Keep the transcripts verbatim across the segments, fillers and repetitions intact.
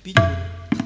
пить буду.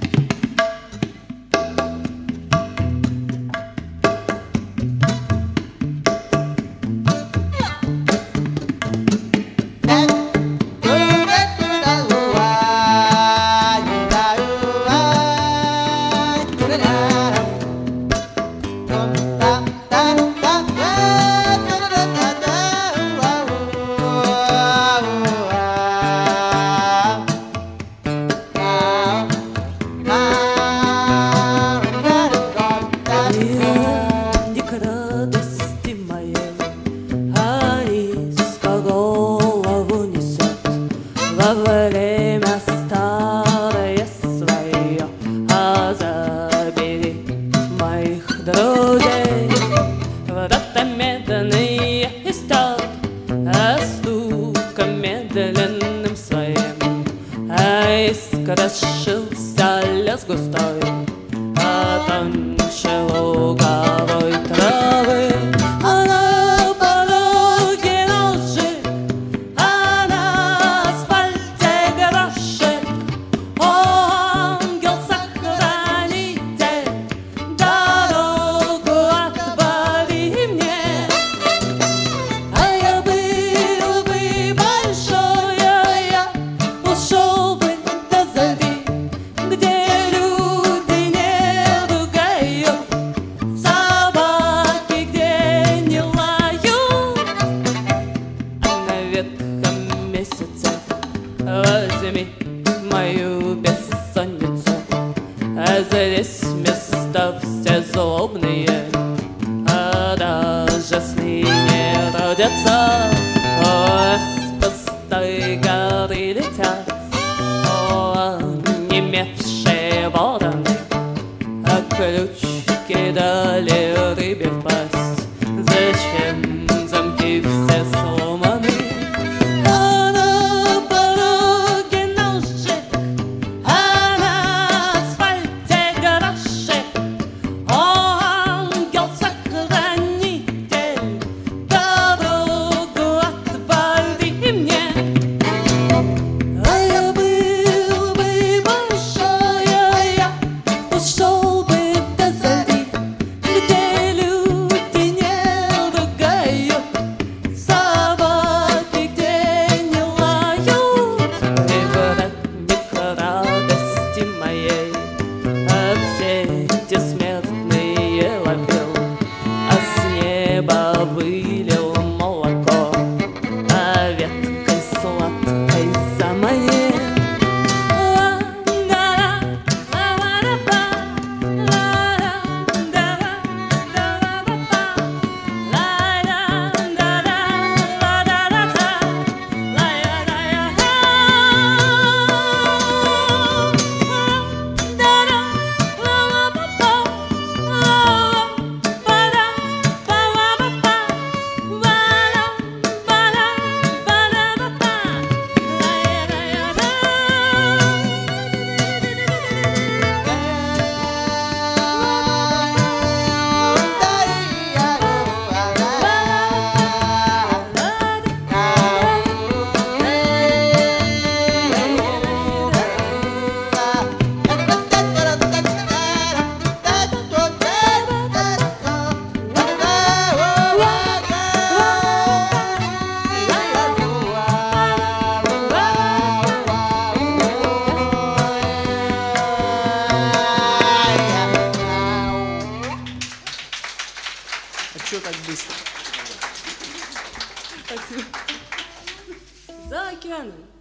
Во время старое свое, а забери моих друзей. Вот это медленный истот, а стуком медленным своим, а искрошился лес густой, а тоньше луговой травы. Возьми мою бессонницу, а здесь места все злобные, а даже сны не родятся. О, с пустой горы летят о, онемевшие вороны, а ключики дали рыбе в пасть. Зачем замки все сломаны? Вылил молоко, а веткой сладкой заманил. А чё так быстро? Спасибо. За океаном.